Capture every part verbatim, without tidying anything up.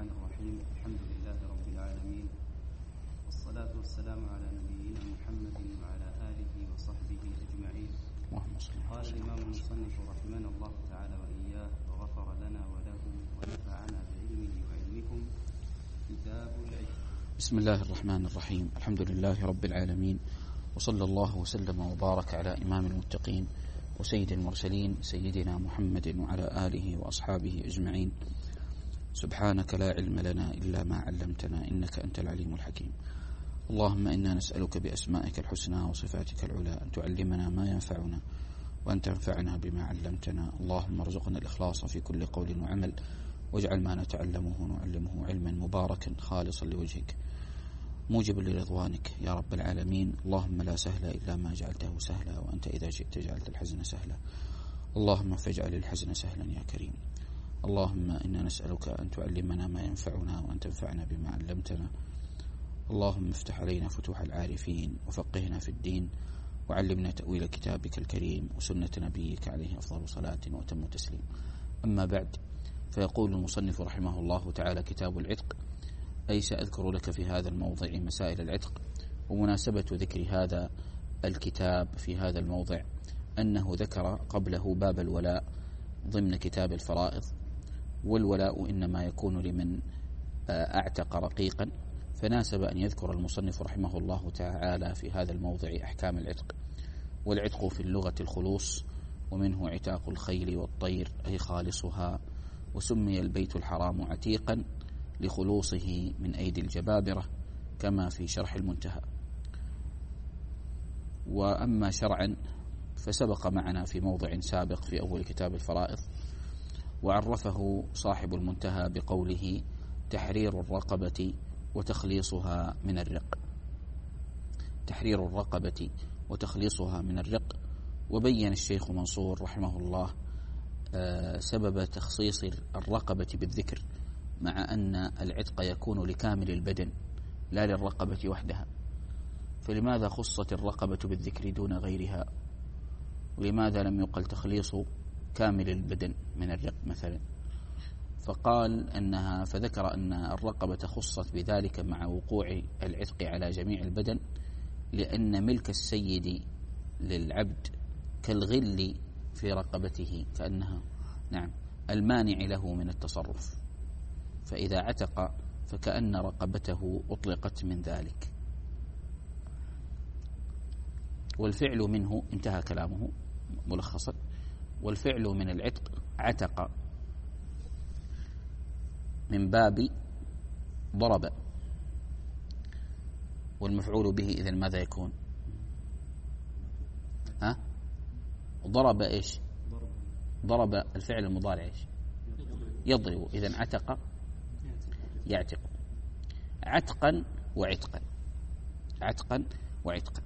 الرحمن الرحيم. الحمد لله رب العالمين، والصلاة والسلام على نبينا محمد وعلى آله وصحبه أجمعين. قال الإمام المصنف رحمنا الله تعالى وإياه وغفر لنا وله ونفعنا بعلمه وعلمكم. كتاب العتق. بسم الله الرحمن الرحيم. الحمد لله رب العالمين، وصلى الله وسلم وبارك على إمام المتقين وسيد المرسلين سيدنا محمد وعلى آله وأصحابه أجمعين. سبحانك لا علم لنا إلا ما علمتنا إنك أنت العليم الحكيم. اللهم إنا نسألك بأسمائك الحسنى وصفاتك العلى أن تعلمنا ما ينفعنا وأن تنفعنا بما علمتنا. اللهم ارزقنا الإخلاص في كل قول وعمل، واجعل ما نتعلمه ونعلمه علما مباركا خالصا لوجهك موجب لرضوانك يا رب العالمين. اللهم لا سهل إلا ما جعلته سهلا، وأنت إذا شئت جعلت الحزن سهلا. اللهم فاجعل الحزن سهلا يا كريم. اللهم إنا نسألك أن تعلمنا ما ينفعنا وأن تنفعنا بما علمتنا. اللهم افتح علينا فتوح العارفين وفقهنا في الدين، وعلمنا تأويل كتابك الكريم وسنة نبيك عليه أفضل صلاة وأتم تسليم. أما بعد، فيقول المصنف رحمه الله تعالى: كتاب العتق، أي سأذكر لك في هذا الموضع مسائل العتق. ومناسبة ذكر هذا الكتاب في هذا الموضع أنه ذكر قبله باب الولاء ضمن كتاب الفرائض، والولاء إنما يكون لمن أعتق رقيقا، فناسب أن يذكر المصنف رحمه الله تعالى في هذا الموضع أحكام العتق. والعتق في اللغة الخلوص، ومنه عتاق الخيل والطير أي خالصها. وسمي البيت الحرام عتيقا لخلوصه من أيدي الجبابرة، كما في شرح المنتهى. وأما شرعا فسبق معنا في موضع سابق في أول كتاب الفرائض، وعرفه صاحب المنتهى بقوله: تحرير الرقبة وتخليصها من الرق. تحرير الرقبة وتخليصها من الرق. وبين الشيخ منصور رحمه الله سبب تخصيص الرقبة بالذكر، مع أن العتق يكون لكامل البدن لا للرقبة وحدها، فلماذا خصت الرقبة بالذكر دون غيرها؟ ولماذا لم يقل تخليص كامل البدن من الرق مثلا؟ فقال أنها فذكر أن الرقبة خصت بذلك مع وقوع العتق على جميع البدن، لأن ملك السيد للعبد كالغل في رقبته، كأنها نعم المانع له من التصرف، فإذا عتق فكأن رقبته أطلقت من ذلك. والفعل منه، انتهى كلامه ملخصا، والفعل من العتق عتق من باب ضرب، والمفعول به إذن ماذا يكون؟ ها؟ ضرب إيش؟ ضرب الفعل المضارع إيش؟ يضرب. إذن عتق يعتق. عتقا وعتقا، عتقا وعتقا.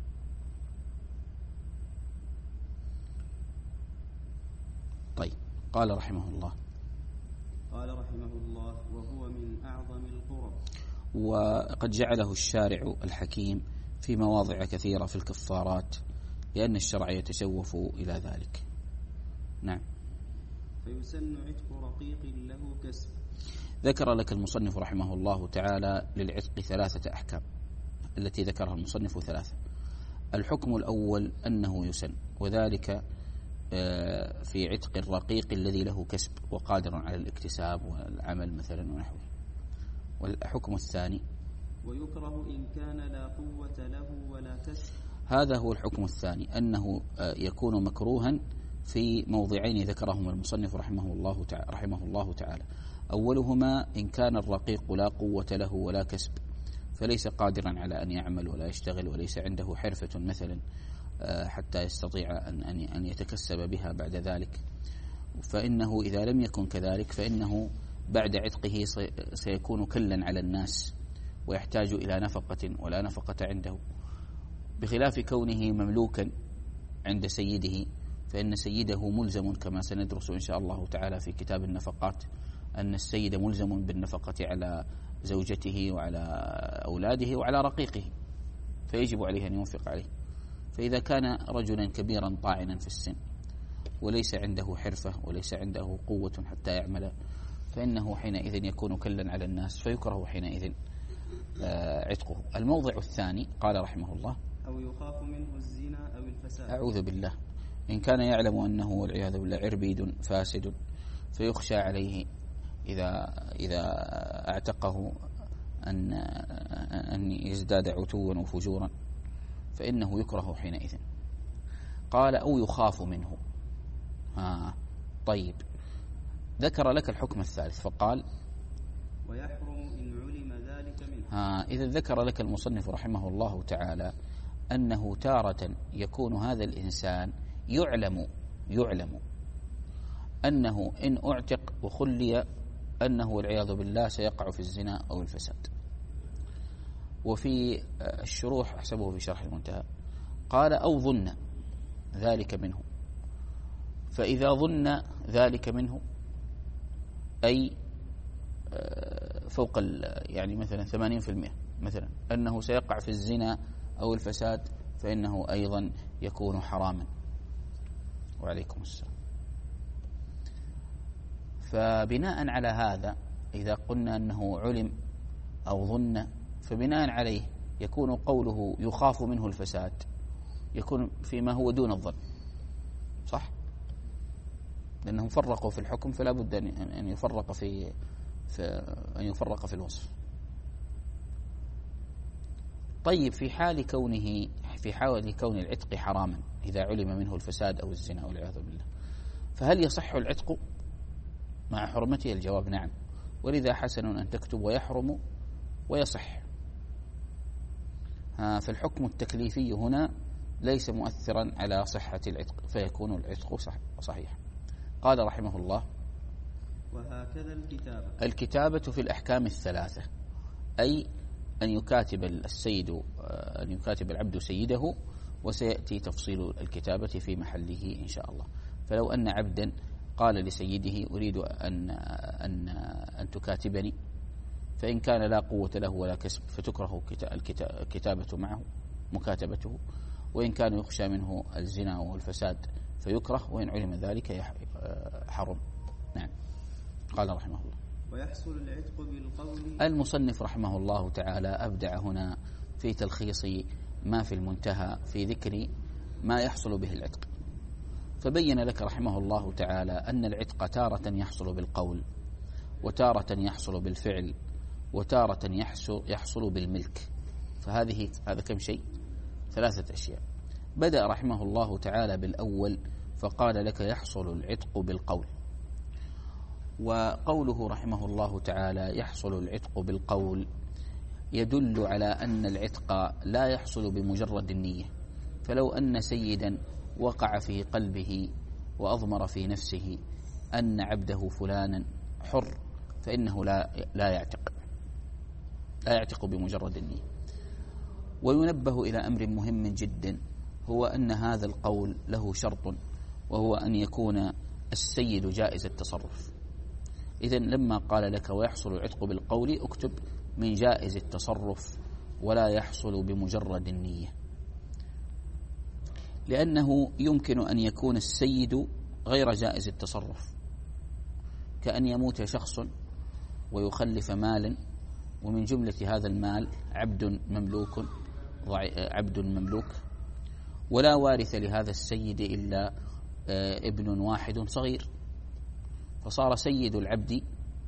طيب، قال رحمه الله قال رحمه الله: وهو من أعظم القرب. وقد جعله الشارع الحكيم في مواضع كثيرة في الكفارات، لأن الشرع يتشوف إلى ذلك. نعم. فيسن عتق رقيق له كسب. ذكر لك المصنف رحمه الله تعالى للعتق ثلاثة أحكام التي ذكرها المصنف ثلاثة. الحكم الأول أنه يسن، وذلك في عتق الرقيق الذي له كسب وقادر على الاكتساب والعمل مثلا ونحوه. والحكم الثاني: ويكره إن كان لا قوة له ولا كسب. هذا هو الحكم الثاني، أنه يكون مكروها في موضعين ذكرهم المصنف رحمه الله تعالى, رحمه الله تعالى. أولهما إن كان الرقيق لا قوة له ولا كسب، فليس قادرا على أن يعمل ولا يشتغل، وليس عنده حرفة مثلا حتى يستطيع أن أن يتكسب بها بعد ذلك، فإنه إذا لم يكن كذلك فإنه بعد عتقه سيكون كلا على الناس ويحتاج إلى نفقة ولا نفقة عنده، بخلاف كونه مملوكا عند سيده، فإن سيده ملزم كما سندرس إن شاء الله تعالى في كتاب النفقات، أن السيد ملزم بالنفقة على زوجته وعلى أولاده وعلى رقيقه، فيجب عليه أن ينفق عليه. فإذا كان رجلا كبيرا طاعنا في السن وليس عنده حرفة وليس عنده قوة حتى يعمل، فإنه حينئذ يكون كلا على الناس فيكره حينئذ عتقه. الموضع الثاني قال رحمه الله: أو يخاف منه الزنا أو الفساد. أعوذ بالله. إن كان يعلم أنه والعياذ بالله عربيد فاسد فيخشى عليه إذا إذا اعتقه أن أن يزداد عتوا وفجورا فإنه يكره حينئذ. قال: أو يخاف منه. ها طيب، ذكر لك الحكم الثالث فقال: ويحرم إن علم ذلك منه. ها إذا ذكر لك المصنف رحمه الله تعالى أنه تارة يكون هذا الإنسان يعلم يعلم أنه إن أعتق وخلي أنه والعياذ بالله سيقع في الزنا أو الفساد. وفي الشروح أحسبه في شرح المنتهى قال: أو ظن ذلك منه. فإذا ظن ذلك منه أي فوق يعني مثلا ثمانين في المئة مثلا أنه سيقع في الزنا أو الفساد فإنه أيضا يكون حراما. وعليكم السلام. فبناء على هذا إذا قلنا أنه علم أو ظن فبناء عليه يكون قوله يخاف منه الفساد يكون فيما هو دون الظن، صح؟ لأنهم فرقوا في الحكم فلا بد أن يفرق في, في أن يفرق في الوصف. طيب، في حال كونه في حال كون العتق حراما إذا علم منه الفساد أو الزنا والعياذ بالله، فهل يصح العتق مع حرمته؟ الجواب: نعم. ولذا حسن أن تكتب ويحرم ويصح. ها فالحكم التكليفي هنا ليس مؤثرا على صحة العتق فيكون العتق صح صحيح. قال رحمه الله: وهكذا الكتابة. الكتابة في الأحكام الثلاثة، أي أن يكاتب السيد أن يكاتب العبد سيده، وسيأتي تفصيل الكتابة في محله إن شاء الله. فلو أن عبدا قال لسيده: أريد أن أن أن تكاتبني، فإن كان لا قوة له ولا كسب فتكره الكتابة معه مكاتبته، وإن كان يخشى منه الزنا والفساد فيكره، وإن علم ذلك حرم. نعم. قال رحمه الله: ويحصل العتق بالقول. المصنف رحمه الله تعالى أبدع هنا في تلخيص ما في المنتهى في ذكر ما يحصل به العتق، فبين لك رحمه الله تعالى أن العتق تارة يحصل بالقول، وتارة يحصل بالفعل، وتارة يحصل بالملك. فهذه هذا كم شيء؟ ثلاثة أشياء. بدأ رحمه الله تعالى بالأول فقال لك يحصل العتق بالقول. وقوله رحمه الله تعالى يحصل العتق بالقول يدل على أن العتق لا يحصل بمجرد النية. فلو أن سيدا وقع في قلبه وأضمر في نفسه أن عبده فلانا حر فإنه لا لا يعتق لا يعتق بمجرد النية. وينبه إلى أمر مهم جدا، هو أن هذا القول له شرط، وهو أن يكون السيد جائز التصرف. إذن لما قال لك ويحصل العتق بالقول اكتب من جائز التصرف ولا يحصل بمجرد النية، لأنه يمكن أن يكون السيد غير جائز التصرف، كأن يموت شخص ويخلف مالا، ومن جملة هذا المال عبد مملوك عبد مملوك ولا وارث لهذا السيد إلا ابن واحد صغير، فصار سيد العبد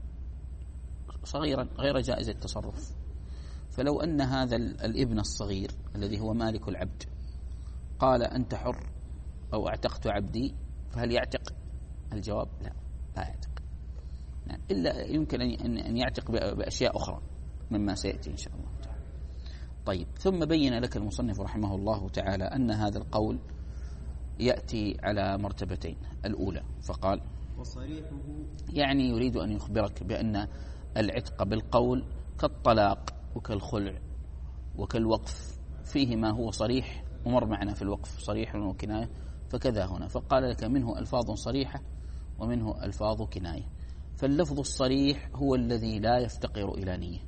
صغيرا غير جائز التصرف. فلو أن هذا الابن الصغير الذي هو مالك العبد قال أنت حر أو اعتقت عبدي، فهل يعتق؟ الجواب لا، لا يعتق، يعني إلا يمكن أن يعتق بأشياء أخرى مما سيأتي إن شاء الله تعالى. طيب، ثم بين لك المصنف رحمه الله تعالى أن هذا القول يأتي على مرتبتين. الأولى فقال وصريحه، يعني يريد أن يخبرك بأن العتق بالقول كالطلاق وكالخلع وكالوقف فيه ما هو صريح، ومر معنا في الوقف صريح وكناية، فكذا هنا فقال لك منه ألفاظ صريحة ومنه ألفاظ كناية. فاللفظ الصريح هو الذي لا يفتقر إلى نية،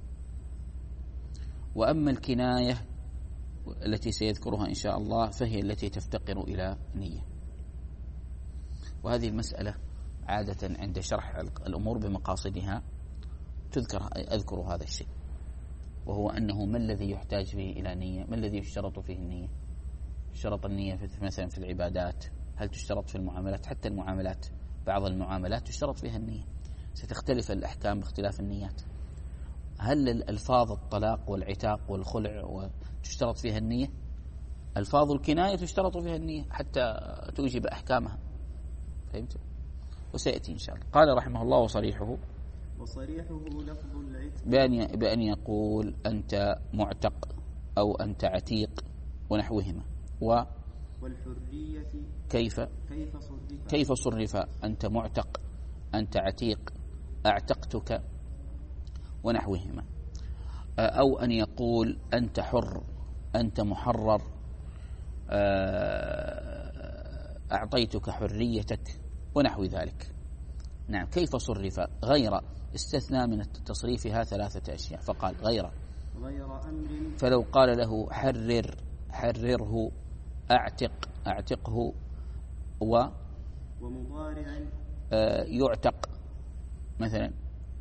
وأما الكناية التي سيذكرها إن شاء الله فهي التي تفتقر إلى نية. وهذه المسألة عادة عند شرح الأمور بمقاصدها تذكر أذكر هذا الشيء، وهو أنه ما الذي يحتاج فيه إلى نية، ما الذي يشترط فيه النية. يشترط النية في مثلا في العبادات، هل تشترط في المعاملات؟ حتى المعاملات بعض المعاملات تشترط فيها النية، ستختلف الأحكام باختلاف النيات. هل الألفاظ الطلاق والعتاق والخلع تشترط فيها النية؟ ألفاظ الكناية تشترط فيها النية حتى توجب أحكامها. فهمت؟ وسيأتي إن شاء الله. قال رحمه الله: وصريحه وصريحه لفظ العتق بأن بأن يقول أنت معتق أو أنت عتيق ونحوهما. و والحرية كيف كيف صرف كيف صرف أنت معتق، أنت عتيق، أعتقتك ونحوهما. أو أن يقول أنت حر، أنت محرر، أعطيتك حريتك ونحو ذلك. نعم. كيف صرف؟ غير استثنى من تصريفها ثلاثة أشياء فقال غير غير أمر، فلو قال له حرر حرره، أعتق أعتقه، و ومضارع يعتق مثلا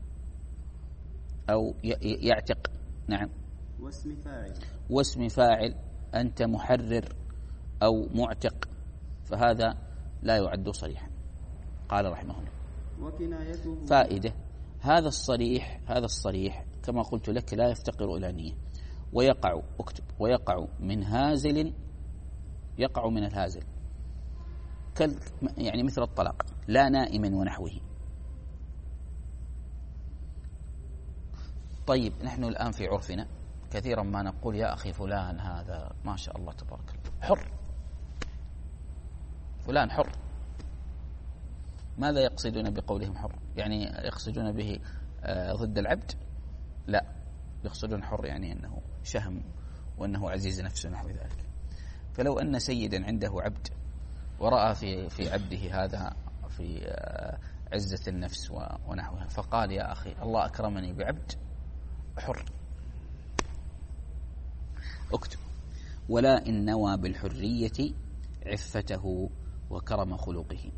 أو يعتق. نعم. واسم فاعل واسم فاعل أنت محرر أو معتق، فهذا لا يعد صريحا. قال رحمه الله: وكنايته فائدة هذا الصريح هذا الصريح كما قلت لك لا يفتقر إلى نية، ويقع اكتب ويقع من هازل، يقع من الهازل كل يعني مثل الطلاق، لا نائم ونحوه. طيب نحن الآن في عرفنا كثيرا ما نقول يا أخي فلان هذا ما شاء الله تبارك الله حر، فلان حر. ماذا يقصدون بقولهم حر؟ يعني يقصدون به ضد العبد؟ لا، يقصدون حر يعني أنه شهم وأنه عزيز نفسه نحو ذلك. فلو أن سيدا عنده عبد ورأى في في عبده هذا في عزة النفس ونحوها، فقال يا أخي الله أكرمني بعبد حر، اكتب: ولا إن نوى بالحرية عفته وكرم خلقه.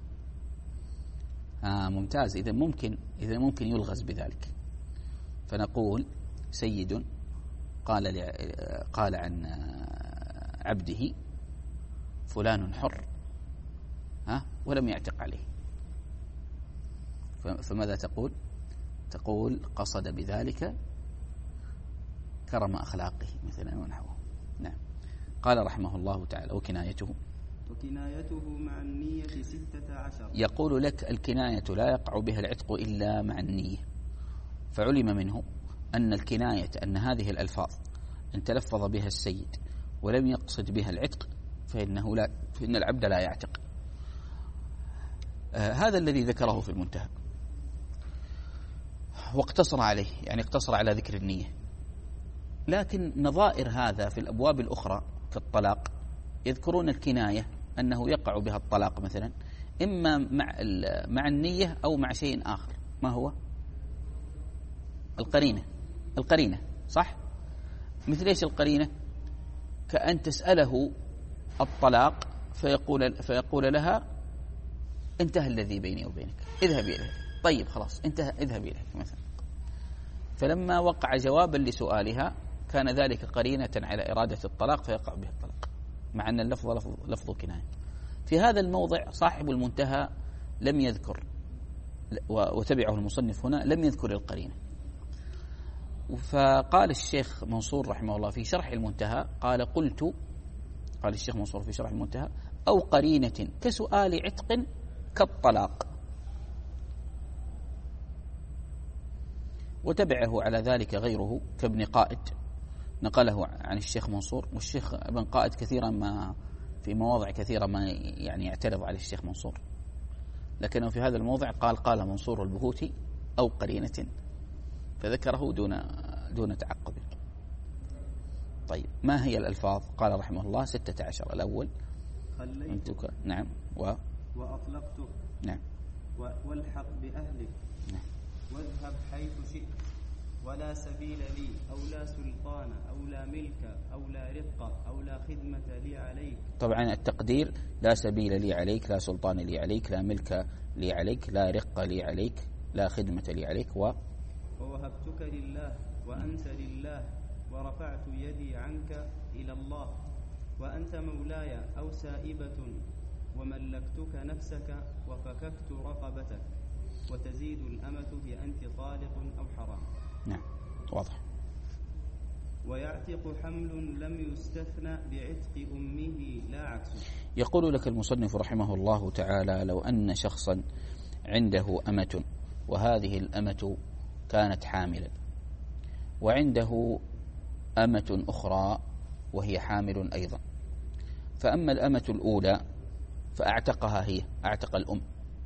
آه ممتاز. إذا ممكن إذا ممكن يلغز بذلك، فنقول سيد قال قال عن عبده فلان حر، ها، ولم يعتق عليه، فماذا تقول؟ تقول قصد بذلك كرم أخلاقه مثلا ونحوه. نعم. قال رحمه الله تعالى: وكنايته وكنايته مع النية ستة عشر. يقول لك الكناية لا يقع بها العتق إلا مع النية، فعلم منه أن الكناية أن هذه الألفاظ إن تلفظ بها السيد ولم يقصد بها العتق فإنه لا فإن العبد لا يعتق. آه هذا الذي ذكره في المنتهى، واقتصر عليه، يعني اقتصر على ذكر النية. لكن نظائر هذا في الأبواب الأخرى كالطلاق يذكرون الكناية أنه يقع بها الطلاق مثلا إما مع مع النية أو مع شيء آخر. ما هو؟ القرينة. القرينة صح؟ مثل إيش القرينة؟ كأن تسأله الطلاق فيقول فيقول لها انتهى الذي بيني وبينك، اذهبي إليه. طيب خلاص انتهى، اذهبي إليه مثلا. فلما وقع جوابا لسؤالها كان ذلك قرينة على إرادة الطلاق فيقع به الطلاق، مع أن اللفظ لفظ, لفظ كناية. في هذا الموضع صاحب المنتهى لم يذكر، وتبعه المصنف هنا لم يذكر القرينة. فقال الشيخ منصور رحمه الله في شرح المنتهى قال قلت قال الشيخ منصور في شرح المنتهى: أو قرينة كسؤال عتق كالطلاق. وتبعه على ذلك غيره كابن قائد، نقله عن الشيخ منصور. والشيخ ابن قائد كثيرا ما في مواضع كثيرة ما يعني يعترض على الشيخ منصور، لكنه في هذا الموضع قال قال منصور البهوتي أو قرينة، فذكره دون دون تعقب. طيب ما هي الألفاظ؟ قال رحمه الله ستة عشر. الأول خليتك، نعم، و وأطلقتك، نعم، والحق بأهلك، نعم، واذهب حيث شئت، ولا سبيل لي أو لا سلطان أو لا ملك أو لا رقة أو لا خدمة لي عليك. طبعا التقدير لا سبيل لي عليك، لا سلطان لي عليك، لا ملك لي عليك، لا رقة لي عليك، لا خدمة لي عليك. و ووهبتك لله وأنت لله ورفعت يدي عنك إلى الله وأنت مولاي أو سائبة وملكتك نفسك وفككت رقبتك وتزيد الأمة بأنت طالق أو حرام. نعم واضح. ويعتق حمل لم يستثنى بعتق أمه لا عكسه. يقول لك المصنف رحمه الله تعالى: لو أن شخصا عنده أمة وهذه الأمة كانت حاملا، وعنده أمة أخرى وهي حامل أيضا، فأما الأمة الأولى فأعتقها هي، أعتق الأم،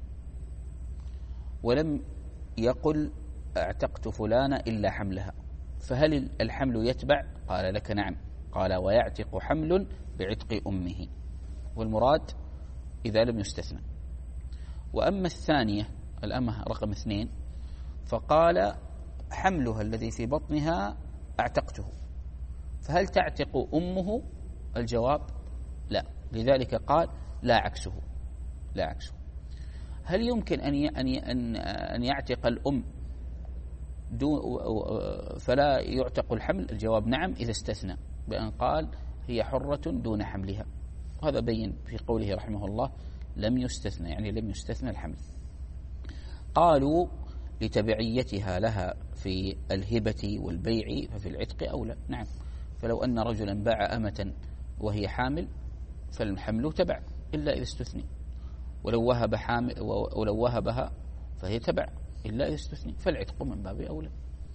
ولم يقل أعتقت فلانة إلا حملها، فهل الحمل يتبع؟ قال لك نعم. قال: ويعتق حمل بعتق أمه، والمراد إذا لم يستثنى. وأما الثانية الأمة رقم اثنين فقال: حملها الذي في بطنها أعتقته، فهل تعتق أمه؟ الجواب لا، لذلك قال: لا عكسه، لا عكسه. هل يمكن أن أن أن يعتق الأم دون فلا يعتق الحمل؟ الجواب نعم، إذا استثنى بأن قال هي حرة دون حملها، وهذا بين في قوله رحمه الله لم يستثنى، يعني لم يستثنى الحمل. قالوا: لتبعيتها لها في الهبة والبيع ففي العتق أولى. نعم، فلو أن رجلا باع أمة وهي حامل فالحمل تبع إلا إذا استثني، ولو وهب حامل ولو وهبها فهي تبع إلا إذا استثني، فالعتق من باب أولى.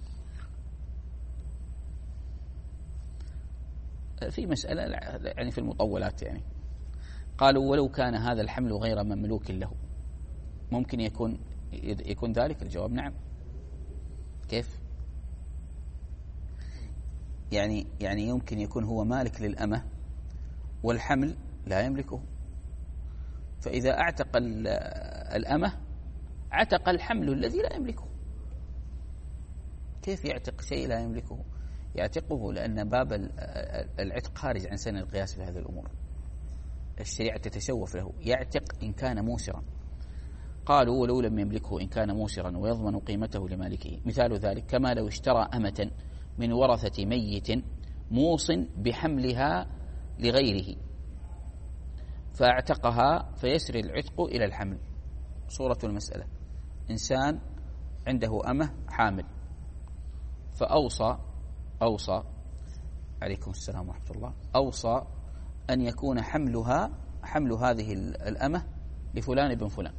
في مسألة يعني في المطولات، يعني قالوا: ولو كان هذا الحمل غير مملوك له ممكن يكون يكون ذلك؟ الجواب نعم. كيف؟ يعني يعني يمكن يكون هو مالك للأمة والحمل لا يملكه، فإذا أعتق الأمة عتق الحمل الذي لا يملكه. كيف يعتق شيء لا يملكه؟ يعتقه لأن باب العتق خارج عن سن القياس في هذه الأمور، الشريعة تتشوف له. يعتق إن كان موسرا، قالوا: ولو لم يملكه إن كان موسرا ويضمن قيمته لمالكه. مثال ذلك كما لو اشترى أمة من ورثة ميت موص بحملها لغيره فاعتقها فيسري العتق إلى الحمل. صورة المسألة: إنسان عنده أمة حامل فأوصى أوصى عليكم السلام ورحمة الله أوصى أن يكون حملها حمل هذه الأمة لفلان بن فلان،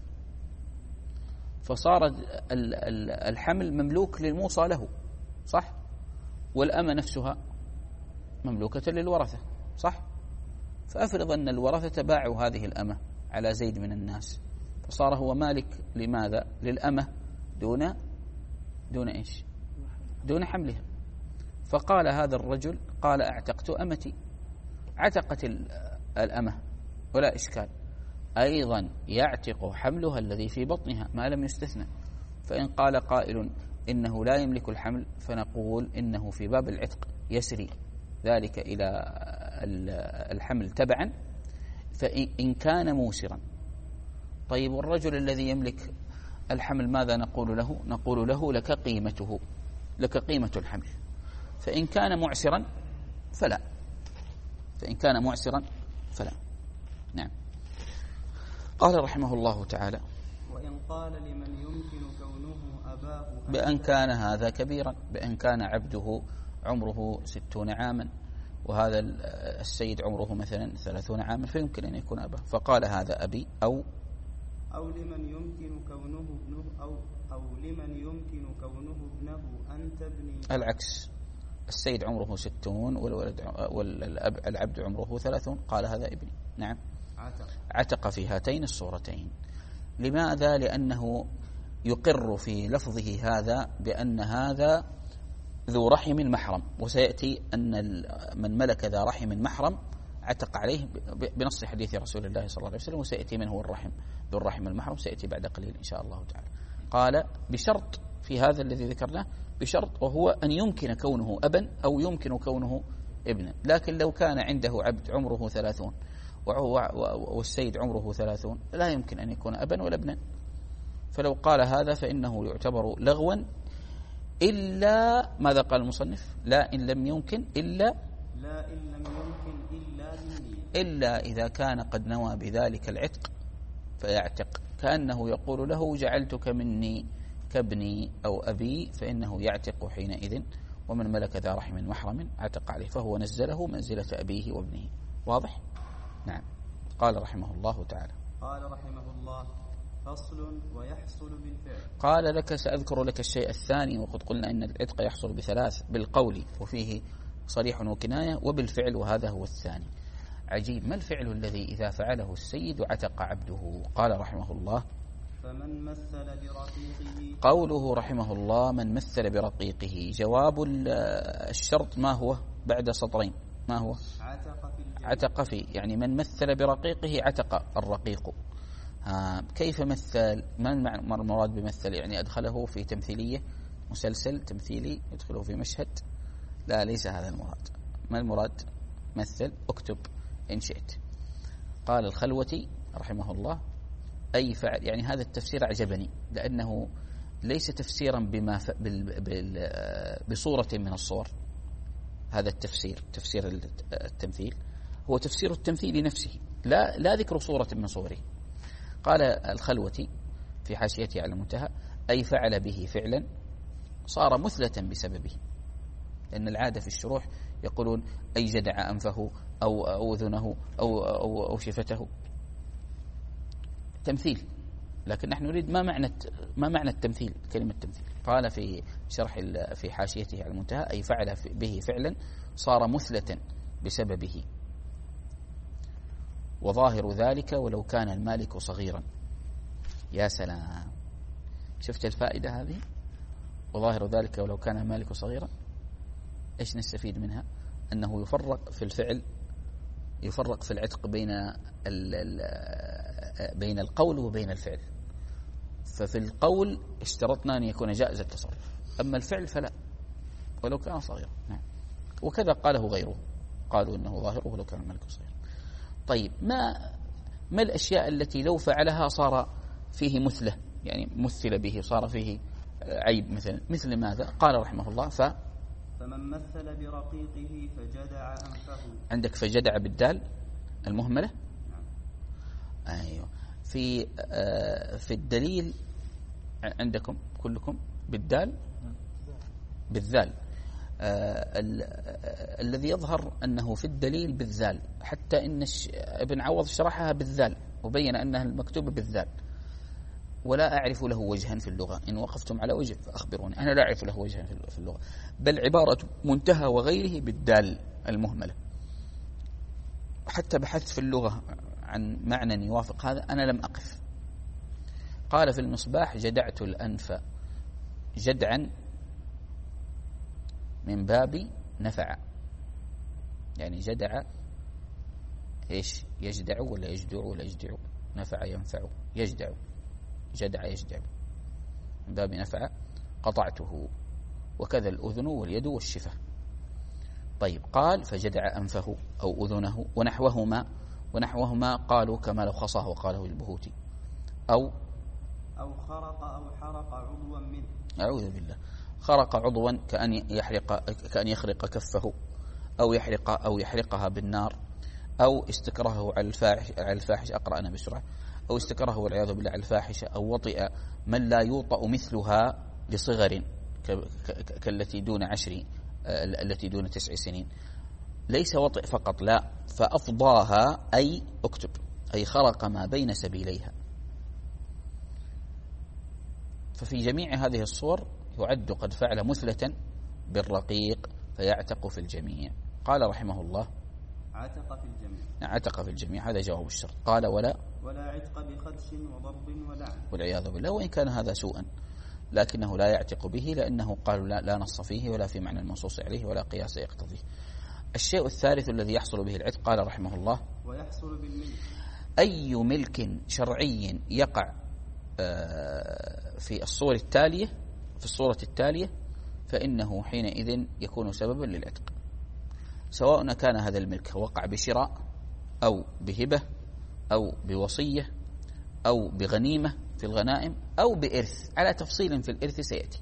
فصار الحمل مملوك للموصى له، صح؟ والأمة نفسها مملوكة للورثة، صح؟ فأفرض أن الورثة باعوا هذه الأمة على زيد من الناس، فصار هو مالك لماذا؟ للأمة دون دون إيش؟ دون حملها. فقال هذا الرجل قال: أعتقت أمتي، عتقت الأمة ولا إشكال، أيضا يعتق حملها الذي في بطنها ما لم يستثنى. فإن قال قائل إنه لا يملك الحمل فنقول إنه في باب العتق يسري ذلك إلى الحمل تبعا، فإن كان موسرا. طيب والرجل الذي يملك الحمل ماذا نقول له؟ نقول له: لك قيمته، لك قيمة الحمل. فإن كان معسرا فلا، فإن كان معسرا فلا. نعم. قال رحمه الله تعالى: وإن قال لمن يمكن كونه أباه بأن كان هذا كبيرا، بأن كان عبده عمره ستون عاما وهذا السيد عمره مثلا ثلاثون عاما فيمكن أن يكون أباه، فقال هذا أبي، أو أو لمن يمكن كونه ابنه أو أو لمن يمكن كونه ابنه أنت ابني. العكس، السيد عمره ستون والولد والعبد عمره ثلاثون، قال هذا ابني. نعم، عتق. عتق في هاتين الصورتين. لماذا؟ لأنه يقر في لفظه هذا بأن هذا ذو رحم محرم، وسيأتي أن من ملك ذا رحم محرم عتق عليه بنص حديث رسول الله صلى الله عليه وسلم، وسيأتي من هو الرحم ذو الرحم المحرم، سيأتي بعد قليل إن شاء الله تعالى. قال: بشرط في هذا الذي ذكرناه بشرط، وهو أن يمكن كونه أبا أو يمكن كونه ابنا. لكن لو كان عنده عبد عمره ثلاثون والسيد عمره ثلاثون لا يمكن أن يكون أبا ولا ابنا. فلو قال هذا فإنه يعتبر لغوا، إلا ماذا قال المصنف؟ لا إن لم يمكن إلا لا إن لم يمكن إلا بالنية، إلا إذا كان قد نوى بذلك العتق فيعتق، كأنه يقول له جعلتك مني كابني أو أبي، فإنه يعتق حينئذ. ومن ملك ذا رحم محرم عتق عليه، فهو نزله منزلة أبيه وابنه. واضح؟ نعم. قال رحمه الله تعالى. قال رحمه الله: فصل ويحصل بالفعل. قال لك سأذكر لك الشيء الثاني، وقد قلنا إن العتق يحصل بثلاث: بالقول وفيه صريح وكناية، وبالفعل وهذا هو الثاني. عجيب، ما الفعل الذي إذا فعله السيد عتق عبده؟ قال رحمه الله: فمن مثل برقيقه. قوله رحمه الله: من مثل برقيقه، جواب الشرط ما هو بعد سطرين؟ ما هو؟ عتق في الجنة. عتق في، يعني من مثل برقيقه عتق الرقيق. ها كيف مثل؟ ما المراد بمثل؟ يعني أدخله في تمثيلية، مسلسل تمثيلي يدخله في مشهد؟ لا، ليس هذا المراد. ما المراد؟ مثل، اكتب إن شئت. قال الخلوتي رحمه الله: أي فعل، يعني هذا التفسير أعجبني، لأنه ليس تفسيرا بما ف... بال... بال... بصورة من الصور. هذا التفسير تفسير التمثيل هو تفسير التمثيل نفسه، لا لا ذكر صورة من صوره. قال الخلوتي في حاشيته على المنتهى: أي فعل به فعلا صار مثلة بسببه. لأن العادة في الشروح يقولون أي جدع أنفه أو أو أذنه أو أو, أو شفته، تمثيل. لكن نحن نريد ما معنى ما معنى التمثيل، كلمة تمثيل. قال في شرح في حاشيته على المنتهى: أي فعل به فعلا صار مثلة بسببه، وظاهر ذلك ولو كان المالك صغيرا. يا سلام، شفت الفائدة هذه؟ وظاهر ذلك ولو كان المالك صغيرا. إيش نستفيد منها؟ أنه يفرق في الفعل، يفرق في العتق بين بين القول وبين الفعل. ففي القول اشترطنا أن يكون جائز التصرف، أما الفعل فلا، ولو كان صغيرا. نعم. وكذا قاله غيره، قالوا إنه ظاهره ولو كان الملك صغيرا. طيب، ما ما الأشياء التي لو فعلها صار فيه مثله، يعني مثل به، صار فيه عيب مثلا؟ مثل ماذا؟ قال رحمه الله: ف فمن مثل برقيقه فجدع أنفه. عندك فجدع بالدال المهملة. نعم. أيوه. في آه في الدليل عندكم كلكم بالدال، بالذال. آه ال آه الذي يظهر أنه في الدليل بالذال، حتى إن ابن عوض شرحها بالذال وبين أنها المكتوبة بالذال. ولا أعرف له وجها في اللغة، إن وقفتم على وجه فأخبروني، أنا لا أعرف له وجها في اللغة، بل عبارة منتهى وغيره بالدال المهملة. حتى بحثت في اللغة عن معنى يوافق هذا، أنا لم أقف. قال في المصباح: جدعت الأنف جدعا من باب نفع، يعني جدع إيش؟ يجدع ولا يجدع ولا يجدع؟ نفع ينفع، يجدع، جدع يجدع من باب نفع. قطعته، وكذا الأذن واليد والشفة. طيب، قال فجدع أنفه أو أذنه ونحوهما، ونحوهما قالوا كما لو خصه وقاله البهوتي، أو أو خرق أو حرق عضوا منه. أعوذ بالله. خرق عضوا كأن يحرق كأن يخرق كفه، أو يحرق أو يحرقها بالنار، أو استكرهه على الفاحش على الفاحش أقرأ أنا بسرعة، أو استكرهه والعياذ بالله على الفاحشة، أو وطئ من لا يوطأ مثلها لصغر كالتي دون عشر، التي دون تسع سنين. ليس وطئ فقط، لا، فأفضاها، أي اكتب، أي خرق ما بين سبيليها. ففي جميع هذه الصور يعد قد فعل مثلة بالرقيق فيعتق في الجميع. قال رحمه الله: عتق في الجميع. عتق في الجميع، هذا جواب الشرط. قال: ولا ولا عتق بخدش وضرب ولعن، والعياذ بالله، وإن كان هذا سوءا، لكنه لا يعتق به، لأنه قالوا لا, لا نص فيه ولا في معنى المنصوص عليه ولا قياس يقتضيه. الشيء الثالث الذي يحصل به العتق، قال رحمه الله: ويحصل بالملك. أي ملك شرعي يقع في الصور التالية في الصورة التالية فإنه حينئذ يكون سببا للعتق، سواء كان هذا الملك وقع بشراء أو بهبة أو بوصية أو بغنيمة في الغنائم أو بإرث، على تفصيل في الإرث سيأتي.